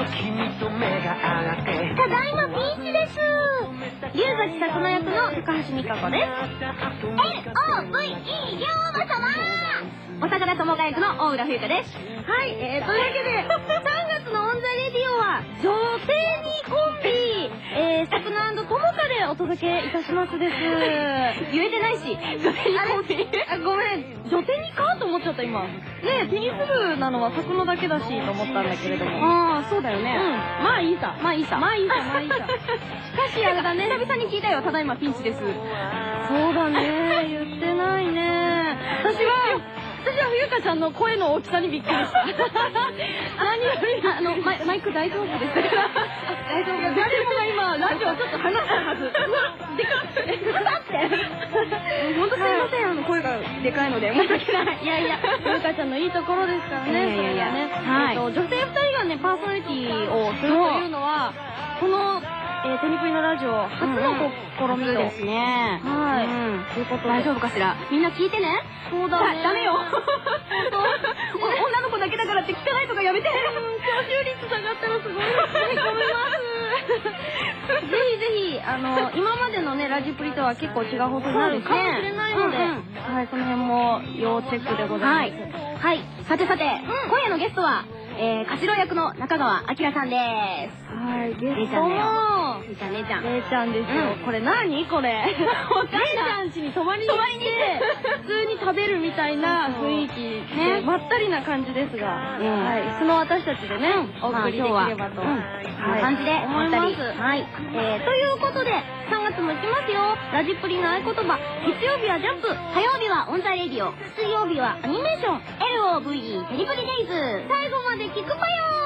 ただいまピンチです。龍崎さくの役の高橋美香子です。LOVE 龍馬様。お魚友が役の大浦冬香です。はい、というわけで3月のオンザレディオは女性にコンビ、さくな&ともかでお届けいたしますです。言えてないし、女性にコンビ。ごめん、女性にかと思っちゃった今。ねえ、テニス部なのはさくのだけだしと思ったんだけれども。ああ、そうだよね。うん、まあいいさ。まあいいさ。まあいいさ、まあいいさ。しかしあれだね、久々に聞いたよ。ただいまピンチです。そうだね、言ってないね。私は冬香ちゃんの声の大きさにびっくりした。何よりマイク大丈夫です。大丈夫。誰もが今ラジオちょっと離したはず。でかって。本当すいません、声がでかいので申し訳ない。いやいや、冬香ちゃんのいいところですからね。いやいやね。はい。女性2人がねパーソナリティをするというのはこのテニプリのラジオ初の試みですね。はい。ということで大丈夫かしら。みんな聞いてね。そうだね。ダメよ。女の子だけだからって聞かないとかやめて。聴取率下がったらすごい。ごめんます。ぜひぜひ今までのねラジプリとは結構違う放送になるかもしれないので、はい、その辺も要チェックでございます。はい。さて、今夜のゲストはカシロ役の中川明さんです。はい、ゲストも姉ちゃんですよ。これ何これ。姉ちゃん家に泊まりに行って普通に食べるみたいな雰囲気でまったりな感じですが、はい、素の私たちでねお送りできればと感じで思います。はい。ということで3月も行きますよ。ラジプリの合言葉、月曜日はジャンプ、火曜日はオンザレディオ、水曜日はアニメーション LOVE テニプリデイズ。最後まで聞くぽよ。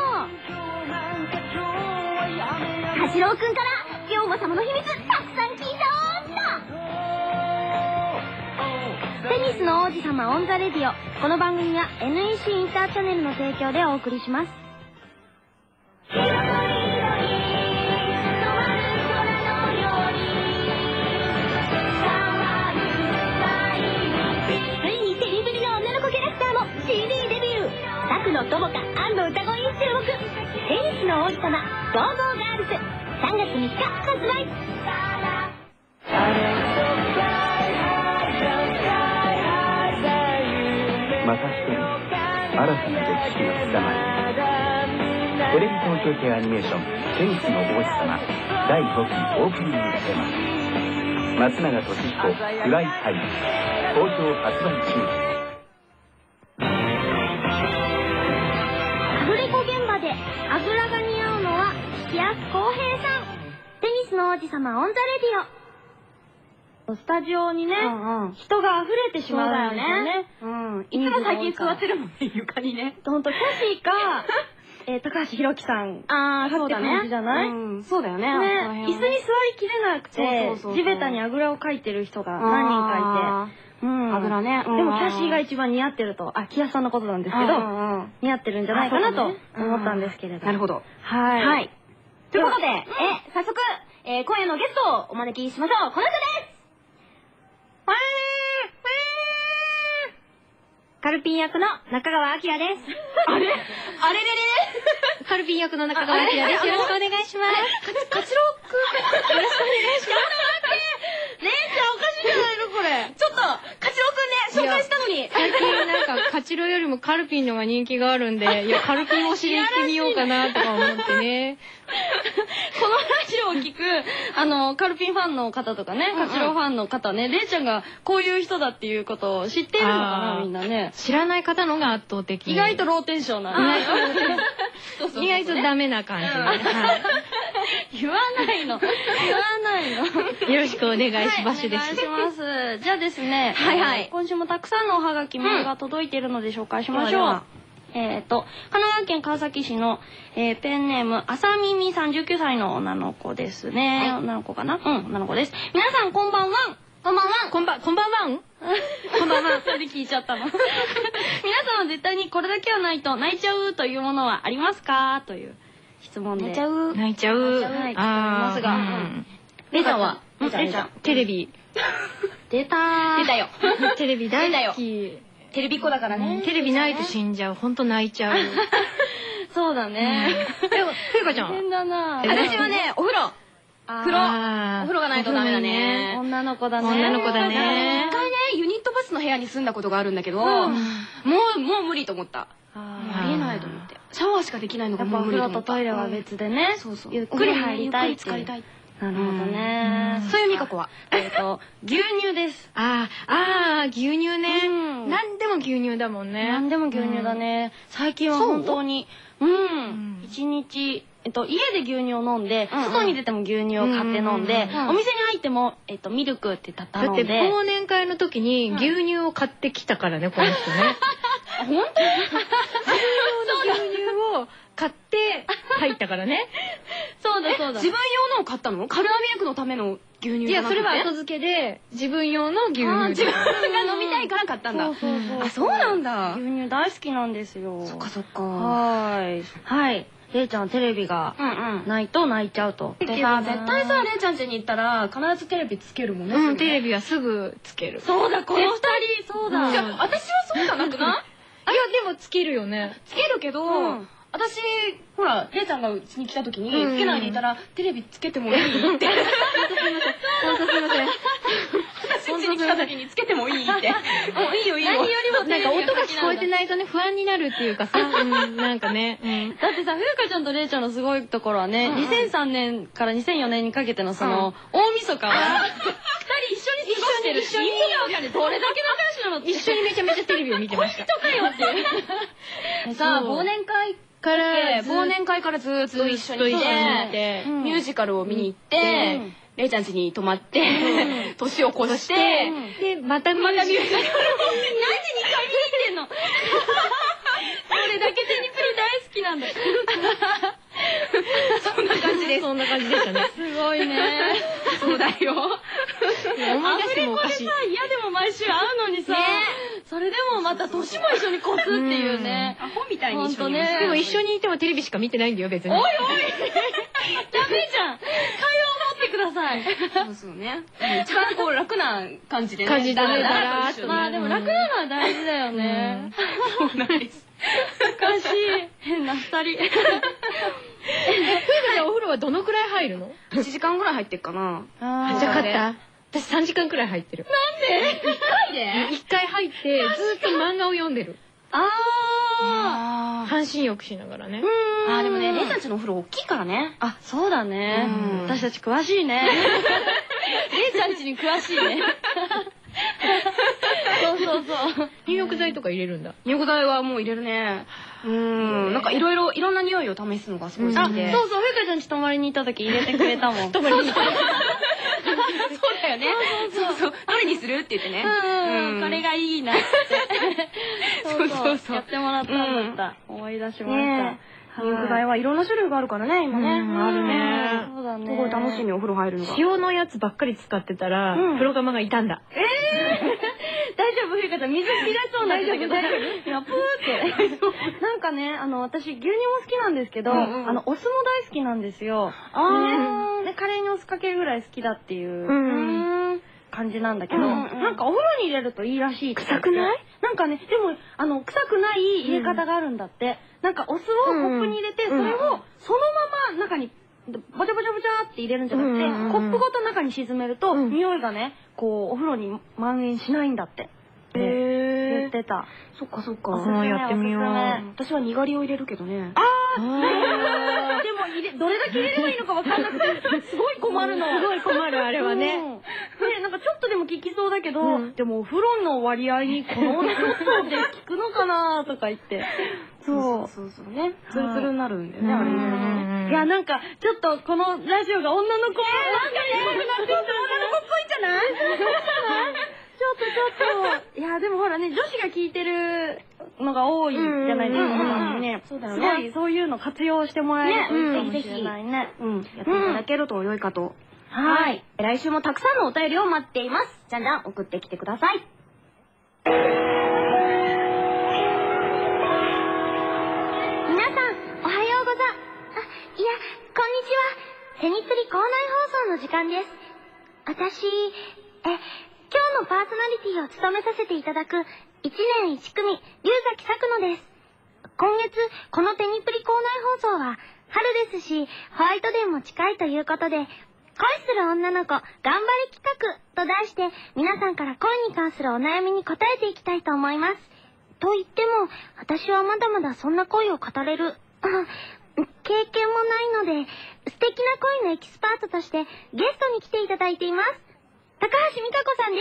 カシロウくんから龍馬様の秘密たくさん聞いたー。テニスの王子様オンザレディオ。この番組は NEC インターチャネルの提供でお送りします。ついにテニプリの女の子キャラクターも CD デビュー。ザクの友果&歌声に注目。テニスの王子様ゴーゴーガールズ3月3日発売。 また一人新たな歴史が刻まれる。テレビ東京系アニメーション「テニスの王子様」第5期オープニングテーマ、松永俊彦フライタイム、好評発売中。 アフレコ現場であぐらが似合うのは岸安浩平さん。テニスの王子様オンザレディオ。スタジオにね、人が溢れてしまうんですよね。いつも最近座ってるもんね、床にね。ほんと、キャシーか高橋宏樹さんかって感じじゃない？そうだよね。椅子に座りきれなくて地べたにあぐらをかいてる人が何人かいて、あぐらね。でもキャシーが一番似合ってると、木安さんのことなんですけど、似合ってるんじゃないかなと思ったんですけれど。なるほど。はい。ということで、早速今夜のゲストをお招きしましょう。この人です。カルピン役の中川明です。あれれれカルピン役の中川明です。よろしくお願いします。 カチロウくん、よろしくお願いします。姉ちゃんおかしいんじゃないのこれ。ちょっと、カチロウくんね、紹介したのに。 最近なんかカチロウよりもカルピンのが人気があるんで、いや、カルピンを知りに行ってみようかなとか思ってね。 このラジオを聞く、カルピンファンの方とかね、カチロウファンの方ね、れいちゃんがこういう人だっていうことを知っているのかな、みんなね。 知らない方のが圧倒的。 意外とローテンションなんで。 意外とダメな感じ。 言わないの。 よろしくお願いします。 お願いします。じゃあですね、今週もたくさんのおはがきメールが届いているので紹介しましょう。神奈川県川崎市の、ペンネーム、あさみみさん19歳の女の子ですね。女の子かな？女の子です。皆さんこんばんは。こんばんは。 こんばんは。 こんばんは。それで聞いちゃったの。皆さんは絶対にこれだけはないと泣いちゃうというものはありますか？という質問で。 泣いちゃう。 泣いちゃいますが。レイちゃんは？レイちゃん。 テレビ。 出たよ。 テレビ大好き。 テレビっ子だからね。 テレビないと死んじゃう。ほんと泣いちゃう。 そそうだね。 でも、ふうかちゃん。 変だな。 私はね、お風呂。お風呂がないとダメだね。 女の子だね。 女の子だね。 一回ね、ユニットバスの部屋に住んだことがあるんだけど、もう無理と思った。ありえないと思って。シャワーしかできないのがもう無理と思った。 お風呂とトイレは別でね。 そうそう。 ゆっくり入りたい。 ゆっくり浸かりたい。 なるほどね。 そういうミカコは。 牛乳です。 牛乳ね。何でも牛乳だもんね。 何でも牛乳だね。最近は本当に、一日、家で牛乳を飲んで、外に出ても牛乳を買って飲んで、お店に入っても、ミルクって頼んで。 だって忘年会の時に牛乳を買ってきたからね、この人ね。 本当？ 牛乳を買って入ったからね。 そうだそうだ。 自分用のを買ったの？カルアミルクのための牛乳じゃなくて？ いや、それは後付けで自分用の牛乳。 自分が飲みたいから買ったんだ。 そうそうそう。 あ、そうなんだ。 牛乳大好きなんですよ。 そっかそっか。 はい。れいちゃんはテレビがないと泣いちゃうと。 でさ、絶対さ、れいちゃん家に行ったら必ずテレビつけるもんね。 テレビはすぐつける。 そうだ、この二人、そうだ。 私はそうじゃなくない？ いや、でもつけるよね。 つけるけど、私、ほら、れいちゃんがうちに来た時に、つけないでいたら、テレビつけてもいいって。 ほんとすいません。 私うちに来た時につけてもいいって。もういいよいいよ。 何よりもなんか音が聞こえてないとね、不安になるっていうかさ、なんかね。 だってさ、ふうかちゃんとれいちゃんのすごいところはね、2003年から2004年にかけてのその、大晦日は、二人一緒に過ごしてるし、意味がわかんない。どれだけの話なのって。 一緒にめちゃめちゃテレビを見てました。 人かよって。さあ、忘年会からずっと一緒にいて、ミュージカルを見に行って、れいちゃん家に泊まって、年を越して、 で、またミュージカルを何時に2回見に行ってんの？それだけテニプリ大好きなんだ。 そんな感じです。そんな感じでしたね。 すごいね。 そうだよ。 思い出してもおかしい。 嫌でも毎週会うのにさ、それでもまた年も一緒に越すっていうね。 アホみたいに一緒に。 でも一緒にいてもテレビしか見てないんだよ、別に。 おいおいダメじゃん。会話を持ってください。 そうね。一番こう楽な感じでね。 感じでね。 まあでも楽なのは大事だよね。 そうなんです。 おかしい。変な二人。 ふうかちゃんお風呂はどのくらい入るの ？1時間ぐらい入ってっかな。 じゃあ勝った。私3時間くらい入ってる。 なんで？1回で ？1回入ってずっと漫画を読んでる。半身浴しながらね。 でもね、れいちゃんちのお風呂大きいからね。 あ、そうだね。私たち詳しいね。れいちゃんちに詳しいね。そうそうそう。 入浴剤とか入れるんだ。 入浴剤はもう入れるね。なんかいろんな匂いを試すのがすごい好きで。 そうそう、ふうかちゃんち泊まりに行った時入れてくれたもん。 泊まりに行った。そうだよね。そう。どれにするって言ってね。 これがいいなって。そう。やってもらったんだった。思い出しました。 入浴剤はいろんな種類があるからね、今ね。 あるね。 そうだね。 すごい楽しみ、お風呂入るのが。 塩のやつばっかり使ってたら、風呂釜が傷んだ。 大丈夫、ふうかちゃん、水切れそうなんだけど、大丈夫？いや、プーって。なんかね、私、牛乳も好きなんですけど、お酢も大好きなんですよ。で、カレーにお酢かけるぐらい好きだっていう感じなんだけど、なんかお風呂に入れるといいらしい。 臭くない？ なんかね、でも、臭くない入れ方があるんだって。なんかお酢をコップに入れて、それをそのまま中に、ボチャボチャボチャって入れるんじゃなくて、コップごと中に沈めると、匂いがね、こう、お風呂に蔓延しないんだって。言ってた。 そっかそっか。 やってみよう。 私はにがりを入れるけどね。 でもどれだけ入れればいいのかわかんなくて、すごい困るの。 すごい困る、あれはね。 なんかちょっとでも効きそうだけど、でもお風呂の割合にこのちょっとで効くのかなとか言って。 そうね。ツルツルになるんだよね、あれね。 いや、なんか、ちょっとこのラジオが女の子っぽいんじゃない？ちょっと。いや、でもほらね、女子が聞いてるのが多いじゃないですか。ね。 そうだよね。すごい、そういうの活用してもらえるといいかもしれないね。 やっていただけると良いかと。 はい。来週もたくさんのお便りを待っています。じゃんじゃん送ってきてください。皆さん、おはようござ、いや、こんにちは。テニプリ校内放送の時間です。私、今日のパーソナリティを務めさせていただく1年1組、龍崎咲野です。今月、このテニプリ校内放送は春ですし、ホワイトデーも近いということで、恋する女の子頑張り企画と題して、皆さんから恋に関するお悩みに答えていきたいと思います。と言っても、私はまだまだそんな恋を語れる、経験もないので、素敵な恋のエキスパートとしてゲストに来ていただいています。高橋美香子さんです。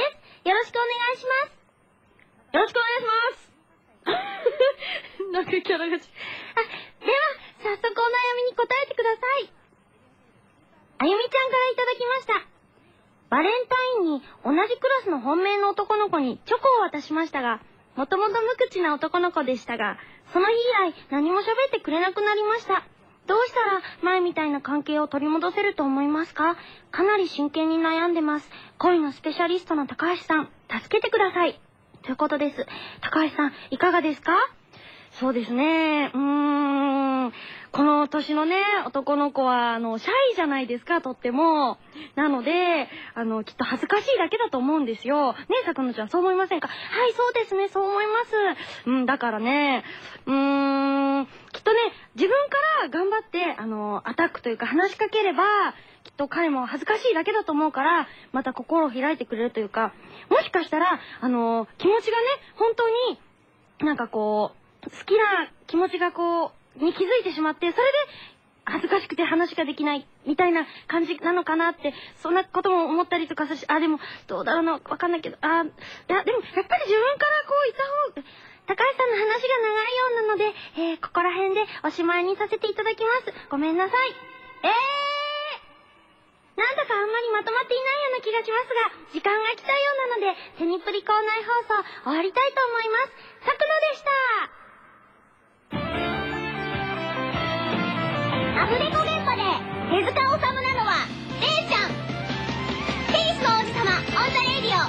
よろしくお願いします。よろしくお願いします。なんかキャラがでは、早速お悩みに答えてください。あゆみちゃんからいただきました。バレンタインに同じクラスの本命の男の子にチョコを渡しましたが、もともと無口な男の子でしたが、その日以来何も喋ってくれなくなりました。どうしたら前みたいな関係を取り戻せると思いますか？かなり真剣に悩んでます。恋のスペシャリストの高橋さん、助けてください。ということです。高橋さん、いかがですか？そうですね。この年のね、男の子は、シャイじゃないですか、とっても。なので、きっと恥ずかしいだけだと思うんですよ。ねえ、さくのちゃん、そう思いませんか？はい、そうですね、そう思います。だからね、きっとね、自分から頑張って、アタックというか話しかければ、きっと彼も恥ずかしいだけだと思うから、また心を開いてくれるというか、もしかしたら、気持ちがね、本当に、なんかこう、好きな気持ちがに気づいてしまって、それで恥ずかしくて話ができないみたいな感じなのかなって、そんなことも思ったりとかさし、でもどうだろうな、わかんないけど、いやでもやっぱり自分からいた方が、高橋さんの話が長いようなので、ここら辺でおしまいにさせていただきます。ごめんなさい。なんだかあんまりまとまっていないような気がしますが、時間が来たようなので、テニプリ校内放送終わりたいと思います。さくのでした。アフレコ現場で手塚治虫なのはレイちゃん。テニスの王子様オンザレイディオ。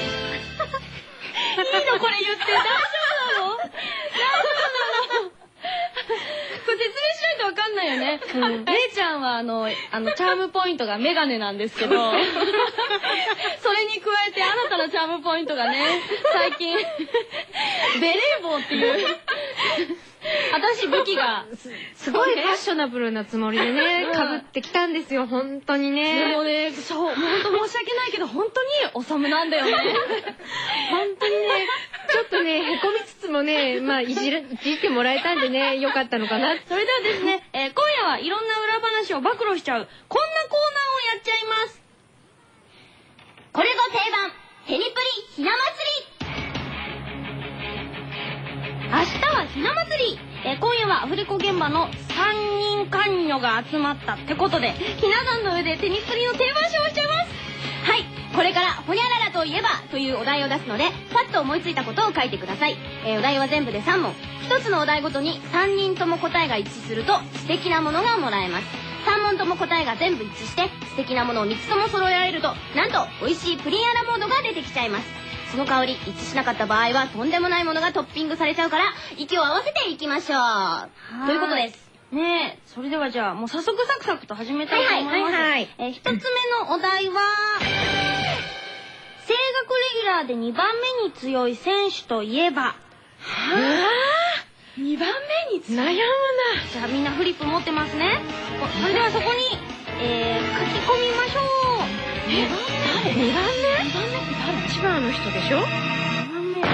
いいのこれ言って大丈夫なの？大丈夫なの？これ説明しないとわかんないよね。レイちゃんはチャームポイントがメガネなんですけど、それに加えて新たなチャームポイントがね、最近、ベレー帽っていう、私武器が、すごいファッショナブルなつもりでね、被ってきたんですよ、本当にね。でもね、そう、本当申し訳ないけど、本当におさむなんだよね。本当にね、ちょっとね、へこみつつもね、いじってもらえたんでね、よかったのかな。それではですね、今夜はいろんな裏話を暴露しちゃう、こんなコーナーをやっちゃいます。 これぞ定番、テニプリひな祭り。明日はひな祭り。今夜はアフレコ現場の3人関女が集まったってことで、ひな壇の上でテニプリの定番ショーをしちゃいます。 はい、これからほにゃららといえばというお題を出すので、パッと思いついたことを書いてください。お題は全部で3問。1つのお題ごとに3人とも答えが一致すると素敵なものがもらえます。3問とも答えが全部一致して素敵なものを3つとも揃えられると、なんと美味しいプリンアラモードが出てきちゃいます。その代わり一致しなかった場合はとんでもないものがトッピングされちゃうから、息を合わせていきましょうということです。 ねえ、それではじゃあもう早速サクサクと始めたいと思います。1つ目のお題は、声楽レギュラーで2番目に強い選手といえば。 2番目に悩むな。 じゃあみんなフリップ持ってますね。それではそこに、書き込みましょう。 2番目って誰？1番の人でしょ？ 2番目。 じゃ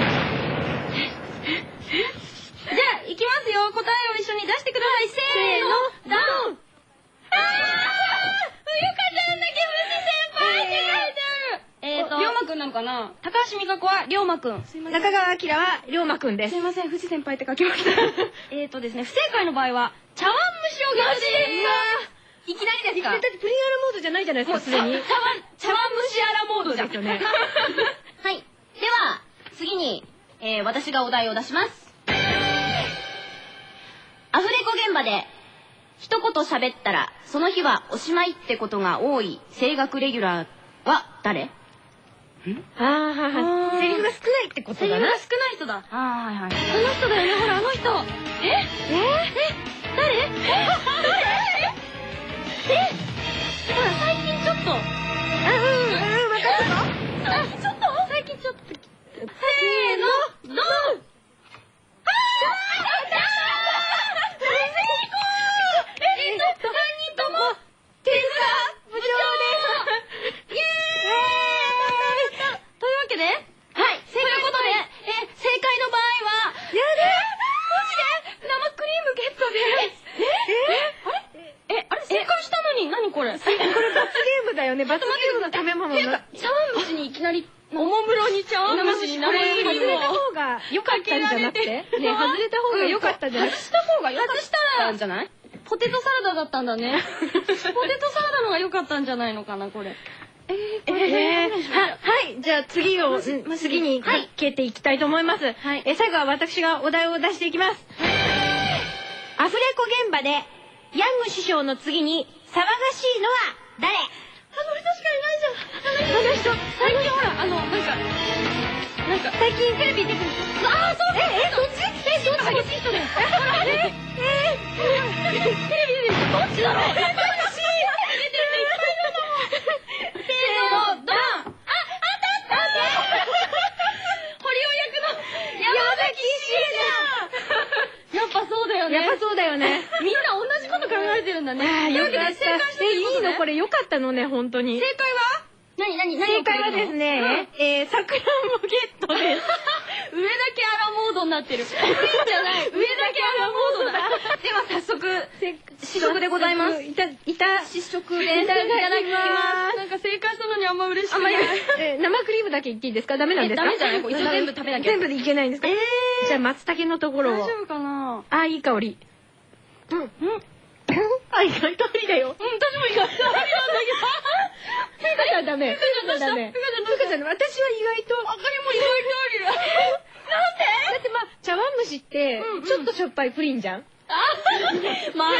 あ、いきますよ。答えを一緒に出してください。せーの、ドン！ゆかちゃんだけ藤先輩って書いてある。 龍馬くんなのかな？ 高橋美香子は龍馬くん。 中川明は龍馬くんです。 すいません、藤先輩って書きました。 ですね、不正解の場合は、茶碗蒸しをゲットします。 いきなりですか？ だってプリンアラモードじゃないじゃないですか、すでに。 茶碗蒸しアラモードですよね。 はい。では、次に、私がお題を出します。アフレコ現場で、一言喋ったら、その日はおしまいってことが多い声楽レギュラーは誰？ セリフが少ないってことだな。 セリフが少ない人だ。 はいはい。 あの人だよね、ほら、あの人。誰？ほら、最近ちょっと。わかったぞ。最近ちょっと。せーの、ドン！ 罰ゲームだよね。罰ゲームの食べ物の。 茶碗蒸しにいきなりおもむろに茶碗蒸しに生クリームを外れた方が良かったんじゃなくてね、外れた方が良かったんじゃなくて、 した方が良かったんじゃない？ポテトサラダだったんだね。ポテトサラダのが良かったんじゃないのかな、これ。 はい、じゃあ次にかけていきたいと思います。最後は私がお題を出していきます。アフレコ現場でヤング師匠の次に騒がしいのは誰？ あの人しかいないじゃん。あの人、最近ほら、なんか、最近テレビ出てる。ああ、そうどっちどっち激しい人だよ。テレビ出てる人どっちだろう？激しい出てる人いっぱいいるの。せーの、ドン。あった堀尾役の山崎しげちゃん。やっぱそうだよね。 やっぱそうだよね。 みんな同じこと考えてるんだね。 よかった。いいのこれよかったのね、本当に。 正解は？何正解はですね、さくらんぼゲットです。 上だけアラモードになってる。いいんじゃない。上だけアラモードだ。では早速、試食でございます。試食でいただきます。なんか正解したのにあんま嬉しくない。 生クリームだけ言っていいですか？ダメなんですか？ ダメじゃない？一応全部食べなきゃ。 全部でいけないんですか？じゃあ松茸のところを。 大丈夫かな？ あ、いい香り。あ、意外とありだよ。 私も意外とありなんだけど。 ふうかちゃんダメ。ふうかちゃん、私は意外と。あかりも意外とあり。なんで？だってまあ、茶碗蒸しって、ちょっとしょっぱいプリンじゃん。 前向き。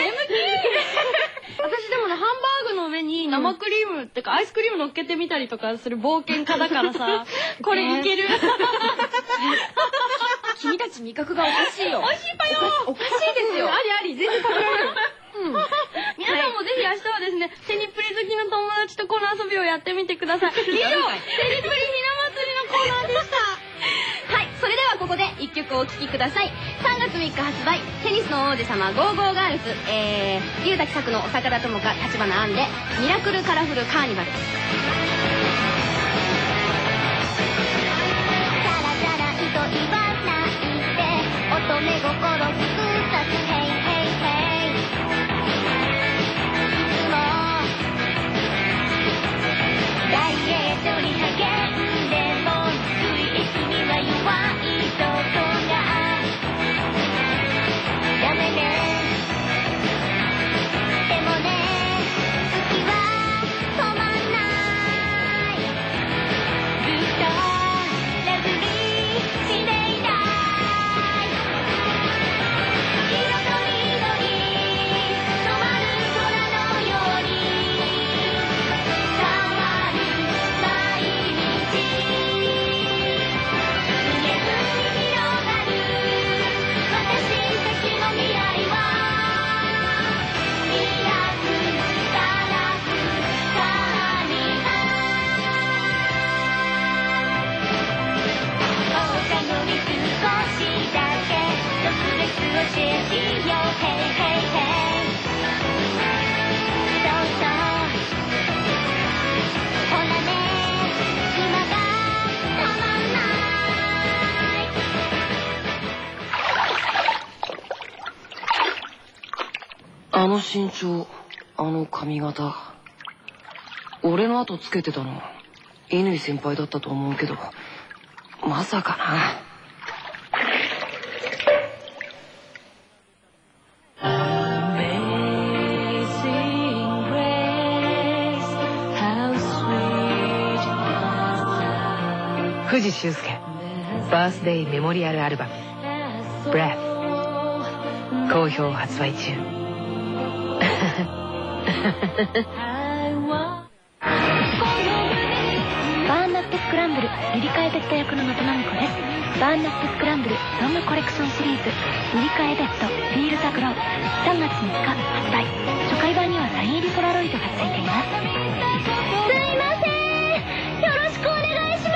私でもね、ハンバーグの上に生クリームってかアイスクリーム乗っけてみたりとかする冒険家だからさ、これいける。君たち味覚がおかしいよ。おかしいぱよ。おかしいですよ。 あり、全然食べられる。 皆さんもぜひ明日はですね、テニプリ好きの友達とこの遊びをやってみてください。以上、テニプリひな祭りのコーナーでした。はい、それではここで1曲お聴きください。3月3日発売、テニスの王子様ゴーゴーガールズ、龍滝作の坂田智香、立花杏でミラクルカラフルカーニバル。乙女心ふくさつヘイヘイヘイ、いつもダイエットに励んでも水液には弱いとこがダメね。でもね、好きは止まんない、ずっとラブリーしていたい。 あの身長、あの髪型、俺の後つけてたの乾先輩だったと思うけど、まさかな。 藤修介バースデイメモリアルアルバム「Breath」好評発売中。 バーンナッツスクランブルリリカエベット役の野戸真美子です。バーンナッツスクランブルロングコレクションシリーズリリカエベットフィールザグロー3月3日発売。初回版にはサイン入りポラロイドがついています。すいません、よろしくお願いします。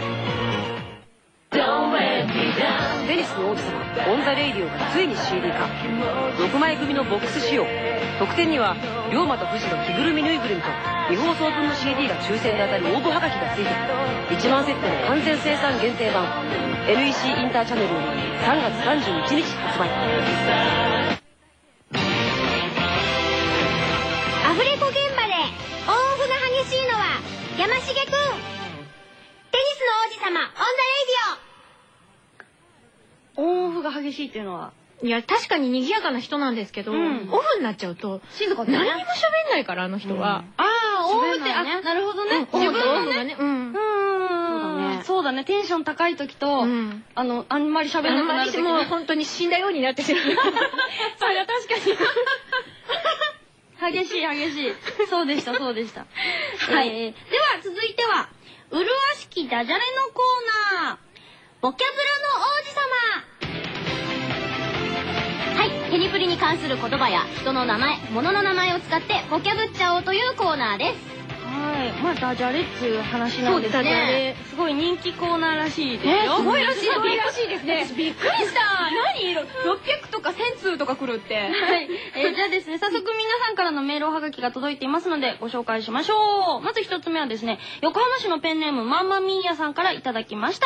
テニスの王子様オンザレイディオがついに CD 化。6枚組のボックス仕様。特典には龍馬と富士の着ぐるみぬいぐるみと未放送分の CD が抽選で当たる応募はがきがついて1万セットの完全生産限定版 NEC インターチャネルより3月31日発売。 アフレコ現場で山重くん、テニスの王子様オンザレイディオンオフが激しいっていうのは。 オ。いや、確かに賑やかな人なんですけど、オフになっちゃうと静か何にも喋んないから、あの人は。 ああ、オフって、あ、なるほどね。 自分のね、 そうだね。テンション高い時と、あんまり喋らなくなる時もう本当に死んだようになってしまう。 それは確かに。激しい。そうでした。はい。では続いては、麗しきダジャレのコーナー、ボキャブラの王子様。 はい、テニプリに関する言葉や人の名前、物の名前を使ってボキャブっちゃおうというコーナーです。 はい。まあ、ダジャレっていう話なんですね。すごい人気コーナーらしいですよ。 すごいらしいですね。 びっくりした。何 ?600 とか1000通とか来るって。はい。じゃあですね、早速皆さんからのメールおはがきが届いていますのでご紹介しましょう。まず一つ目はですね、横浜市のペンネームマンマミーヤさんからいただきました。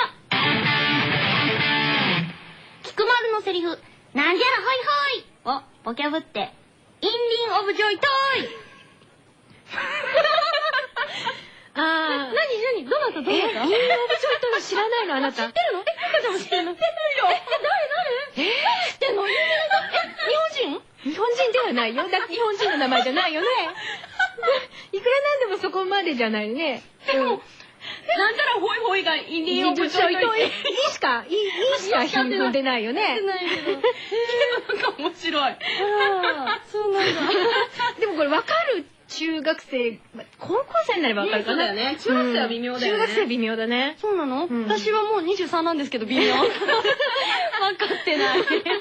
菊丸のセリフ、なんじゃらほいほいをボキャブって、インリンオブジョイトイ。 何どうなったインリンオブジョイトイ知らないのあなた。知ってるの？ かちゃんも知ってるの？知ってるよ。誰？知ってんの？日本人？ 日本人ではないよ。だって日本人の名前じゃないよね。いくらなんでもそこまでじゃないね。 でも、なんじゃらほいほいがインリンオブジョイトイ。 いしか踏んでないよね。 なんか面白い。そうなんだ。 でもこれ分かる中学生、高校生になれば分かるかな。 そうだよね。中学生は微妙だよね。 中学生微妙だね。 そうなの？私はもう23なんですけど微妙。分かってない。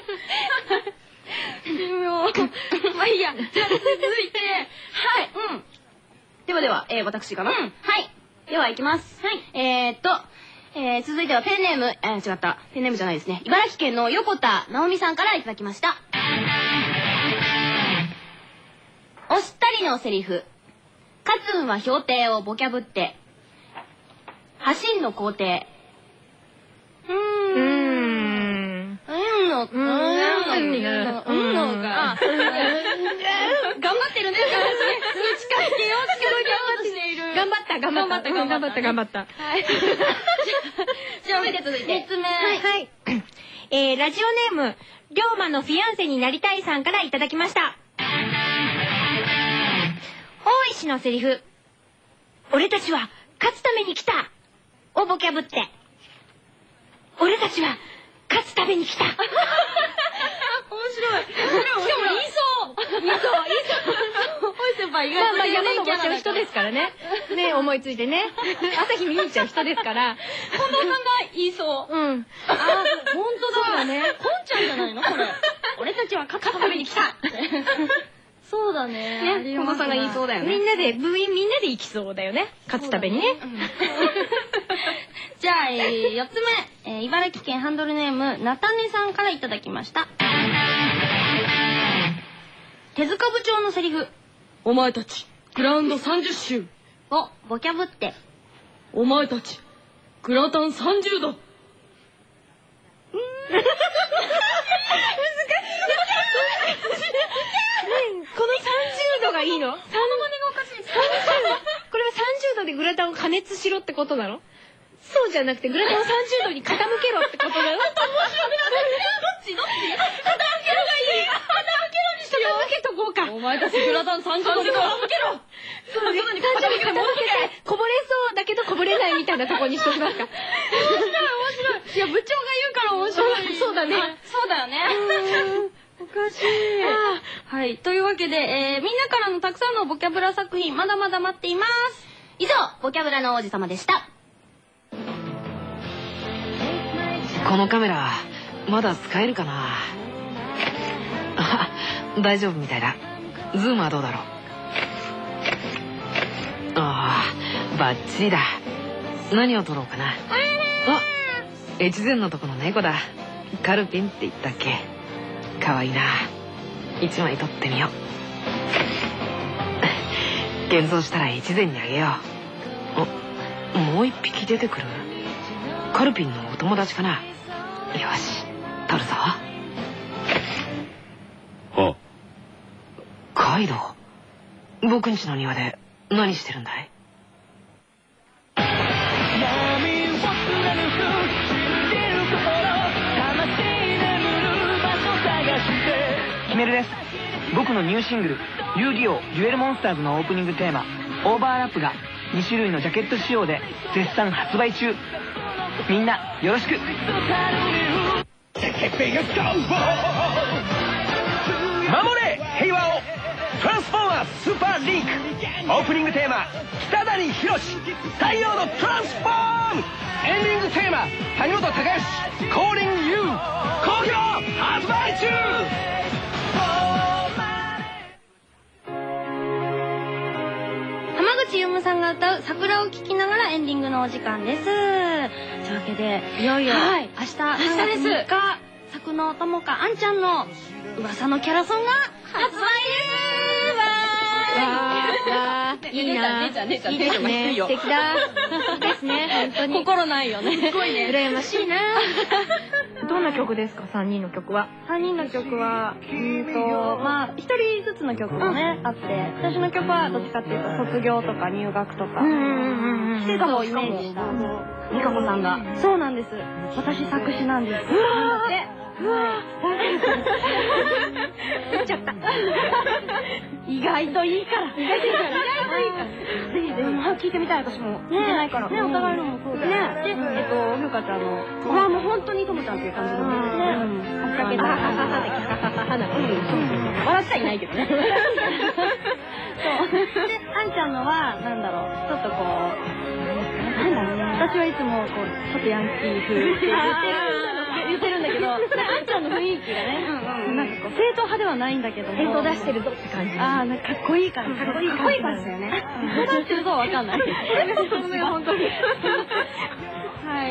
微妙。まあいいや。じゃあ続いて、はい。では、私かな。はい。では行きます。はい。続いてはペンネーム、違った。ペンネームじゃないですね。茨城県の横田直美さんからいただきました。 おしたりのセリフ。カツンは標定をボキャブって、走んの工程。 頑張ってるね。 頑張った。はい。 じゃあ、続いて。3つ目。 はい。ラジオネーム、龍馬のフィアンセになりたいさんからいただきました。大石のセリフ。俺たちは勝つために来たをボキャブって。俺たちは勝つために来た。面白い。しかも言いそう。大石先輩意外と山登っちゃう人ですからね。ね、思いついてね。朝日見に行っちゃう人ですから。 近藤さんが言いそう。 あ、本当だね。こんちゃんじゃないのこれ。俺たちは勝つために来た。そうだね。近藤さんが言いそうだよね。 みんなで行きそうだよね。勝つためにね。 じゃあ、4つ目。茨城県ハンドルネーム、なたねさんからいただきました。手塚部長のセリフ。お前たち、グラウンド30周。 をボキャブって。 お前たち、グラタン30度。 この30度がいいの？これは30度でグラタンを加熱しろってことなの？そうじゃなくてグラタンを30度に傾けろってことなの？どっち？傾けろがいい。傾けろにしてよ。傾けとこうか。 お前たちグラタン30度で傾けろ。 そうです。30度に傾けてこぼれそうだけどこぼれないみたいなところにしときますか。面白い。いや、部長が言うから面白い。 そうだね。 そうだよね。おかしい。はい。というわけで、みんなからのたくさんのボキャブラ作品、まだまだ待っています。 以上、ボキャブラの王子様でした。 このカメラ、まだ使えるかな？あ、大丈夫みたいだ。ズームはどうだろう？ああ、バッチリだ。何を撮ろうかな。あ、越前のとこの猫だ。カルピンって言ったっけ？かわいいな。一枚撮ってみよう。現像したら越前にあげよう。もう一匹出てくる？カルピンのお友達かな。よし、撮るぞ。 あ、 カイドウ、僕ん家の庭で何してるんだい？ キメルです。僕のニューシングル「遊戯王デュエルモンスターズ」のオープニングテーマ「オーバーラップ」が2種類のジャケット仕様で絶賛発売中。みんなよろしく。守れ平和をトランスフォーマースーパーリンク。オープニングテーマ北谷宏太陽のトランスフォーム。エンディングテーマ谷本隆義降臨 U 好評発売中。 浜口優さんが歌う桜を聴きながらエンディングのお時間です。というわけでいよいよ明日3月3日作のともかあんちゃんの噂のキャラソンが発売です。 いいな。いいですね。素敵だ。ですね。本当に。 心ないよね。 すごいね。羨ましいな。どんな曲ですか、3人の曲は。 3人の曲は、まあ、1人ずつの曲もね、あって、私の曲はどっちかっていうと、卒業とか入学とか、季節をイメージした、美香子さんが。そうなんです。私作詞なんです。うわ言っちゃった。意外といいから。ぜひぜひ聞いてみたい。私も聞いてないから。ね、お互いのもそうだね。で、ふうかちゃんの、うわもう本当にともちゃんっていう感じのね。はっちゃけた。笑っちゃいないけどね。そう。で、あんちゃんのは、なんだろう、ちょっとこう、なんだろうね。私はいつもこう、ちょっとヤンキー風って言ってるんだけど、あんちゃんの雰囲気がね、なんかこう正統派ではないんだけども、正統出してるぞって感じ。ああ、なんかかっこいい感じ。かっこいい感じだよね。正統出してるぞはわかんない。本当に。はい、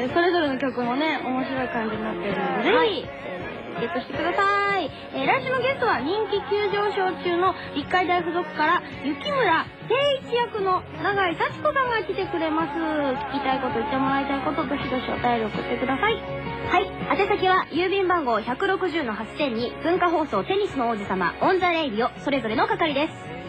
それぞれの曲もね、面白い感じになってるので、ぜひゲットしてください。来週のゲストは人気急上昇中の立海大附属から雪村誠一役の永井幸子さんが来てくれます。聞きたいこと、言ってもらいたいこと、どしどしお便り送ってください。はい、宛先は郵便番号 160-8000 に文化放送テニスの王子様オンザレイディオそれぞれの係です。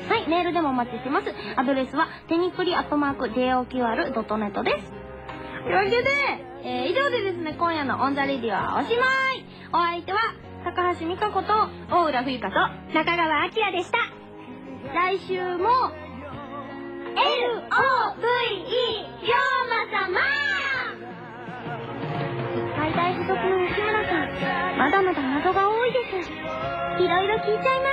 はい、メールでもお待ちしてます。アドレスはテニプリ@joqr.net です。というわけで、以上でですね、今夜のオンザレディオはおしまい。お相手は高橋美香子と大浦冬香と中川明でした。来週も LOVE 龍馬様。立海大附属の吉村さん、まだまだ謎が多いです。いろいろ聞いちゃいます。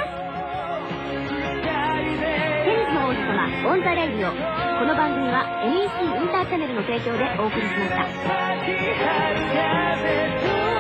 テニスの王子様オンザレディオ。この番組は NEC インターチャネルの提供でお送りしました。